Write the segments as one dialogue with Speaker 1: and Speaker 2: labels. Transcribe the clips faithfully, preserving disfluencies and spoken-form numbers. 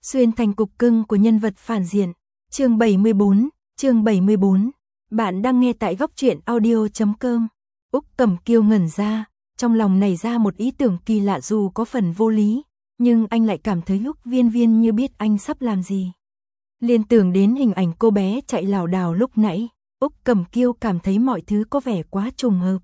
Speaker 1: Xuyên thành cục cưng của nhân vật phản diện. Chương bảy mươi bốn, chương bảy mươi bốn. Bạn đang nghe tại góc truyện audio chấm com. Úc Cẩm Kiêu ngẩn ra, trong lòng nảy ra một ý tưởng kỳ lạ dù có phần vô lý, nhưng anh lại cảm thấy Úc Viên Viên như biết anh sắp làm gì. Liên tưởng đến hình ảnh cô bé chạy lảo đảo lúc nãy, Úc Cẩm Kiêu cảm thấy mọi thứ có vẻ quá trùng hợp.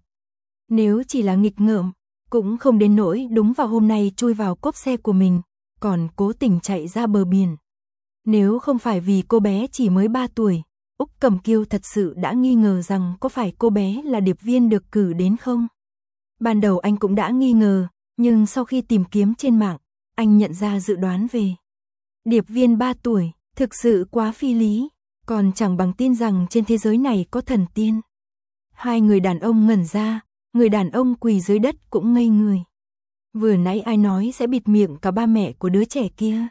Speaker 1: Nếu chỉ là nghịch ngợm, cũng không đến nỗi đúng vào hôm nay chui vào cốp xe của mình, còn cố tình chạy ra bờ biển. Nếu không phải vì cô bé chỉ mới ba tuổi, Úc Cẩm Kiêu thật sự đã nghi ngờ rằng có phải cô bé là điệp viên được cử đến không. Ban đầu anh cũng đã nghi ngờ, nhưng sau khi tìm kiếm trên mạng, anh nhận ra dự đoán về điệp viên ba tuổi, thực sự quá phi lý, còn chẳng bằng tin rằng trên thế giới này có thần tiên. Hai người đàn ông ngẩn ra, người đàn ông quỳ dưới đất cũng ngây người. Vừa nãy ai nói sẽ bịt miệng cả ba mẹ của đứa trẻ kia.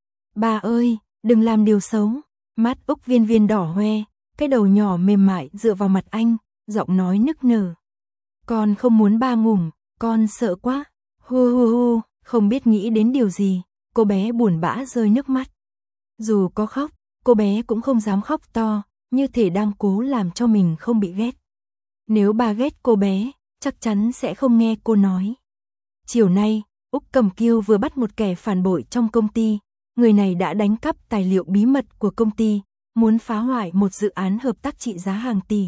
Speaker 1: Ba ơi, đừng làm điều xấu. Mắt Úc Viên Viên đỏ hoe, cái đầu nhỏ mềm mại dựa vào mặt anh, giọng nói nức nở. Con không muốn ba ngủm, con sợ quá. Hu hu hu, không biết nghĩ đến điều gì, cô bé buồn bã rơi nước mắt. Dù có khóc, cô bé cũng không dám khóc to, như thể đang cố làm cho mình không bị ghét. Nếu ba ghét cô bé, chắc chắn sẽ không nghe cô nói. Chiều nay, Úc Cẩm Kiêu vừa bắt một kẻ phản bội trong công ty. Người này đã đánh cắp tài liệu bí mật của công ty, muốn phá hoại một dự án hợp tác trị giá hàng tỷ.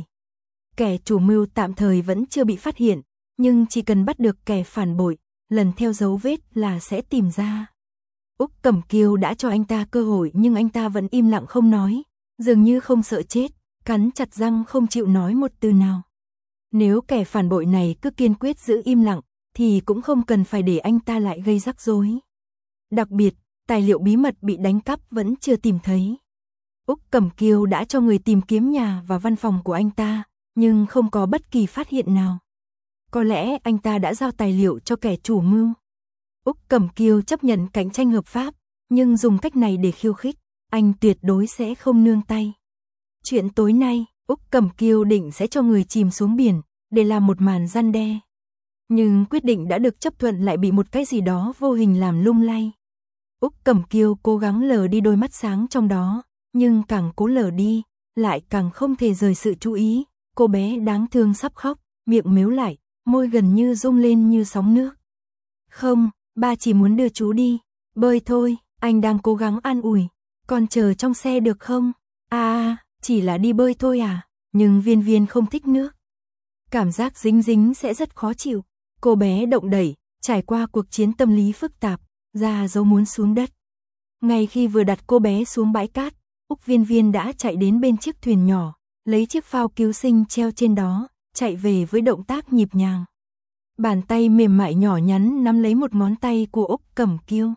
Speaker 1: Kẻ chủ mưu tạm thời vẫn chưa bị phát hiện, nhưng chỉ cần bắt được kẻ phản bội, lần theo dấu vết là sẽ tìm ra. Úc Cẩm Kiêu đã cho anh ta cơ hội nhưng anh ta vẫn im lặng không nói, dường như không sợ chết, cắn chặt răng không chịu nói một từ nào. Nếu kẻ phản bội này cứ kiên quyết giữ im lặng, thì cũng không cần phải để anh ta lại gây rắc rối. Đặc biệt, tài liệu bí mật bị đánh cắp vẫn chưa tìm thấy. Úc Cẩm Kiêu đã cho người tìm kiếm nhà và văn phòng của anh ta, nhưng không có bất kỳ phát hiện nào. Có lẽ anh ta đã giao tài liệu cho kẻ chủ mưu. Úc Cẩm Kiêu chấp nhận cạnh tranh hợp pháp, nhưng dùng cách này để khiêu khích, anh tuyệt đối sẽ không nương tay. Chuyện tối nay, Úc Cẩm Kiêu định sẽ cho người chìm xuống biển, để làm một màn răn đe. Nhưng quyết định đã được chấp thuận lại bị một cái gì đó vô hình làm lung lay. Úc Cẩm Kiêu cố gắng lờ đi đôi mắt sáng trong đó, nhưng càng cố lờ đi, lại càng không thể rời sự chú ý. Cô bé đáng thương sắp khóc, miệng mếu lại, môi gần như rung lên như sóng nước. Không, ba chỉ muốn đưa chú đi, bơi thôi, anh đang cố gắng an ủi. Con chờ trong xe được không? À, chỉ là đi bơi thôi à, nhưng Viên Viên không thích nước. Cảm giác dính dính sẽ rất khó chịu. Cô bé động đẩy, trải qua cuộc chiến tâm lý phức tạp, ra dấu muốn xuống đất. Ngay khi vừa đặt cô bé xuống bãi cát, Úc Viên Viên đã chạy đến bên chiếc thuyền nhỏ, lấy chiếc phao cứu sinh treo trên đó, chạy về với động tác nhịp nhàng. Bàn tay mềm mại nhỏ nhắn nắm lấy một ngón tay của Úc Cẩm Kiêu.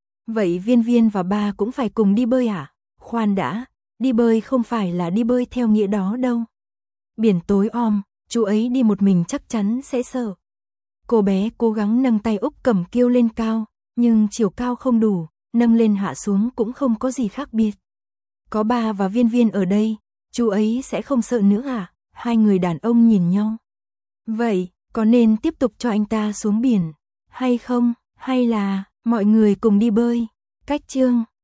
Speaker 1: Vậy Viên Viên và ba cũng phải cùng đi bơi à? Khoan đã, đi bơi không phải là đi bơi theo nghĩa đó đâu. Biển tối om, chú ấy đi một mình chắc chắn sẽ sợ. Cô bé cố gắng nâng tay Úc Cẩm Kiêu lên cao, nhưng chiều cao không đủ, nâng lên hạ xuống cũng không có gì khác biệt. Có ba và Viên Viên ở đây, chú ấy sẽ không sợ nữa à? Hai người đàn ông nhìn nhau. Vậy, có nên tiếp tục cho anh ta xuống biển, hay không? Hay là, mọi người cùng đi bơi? Cách chương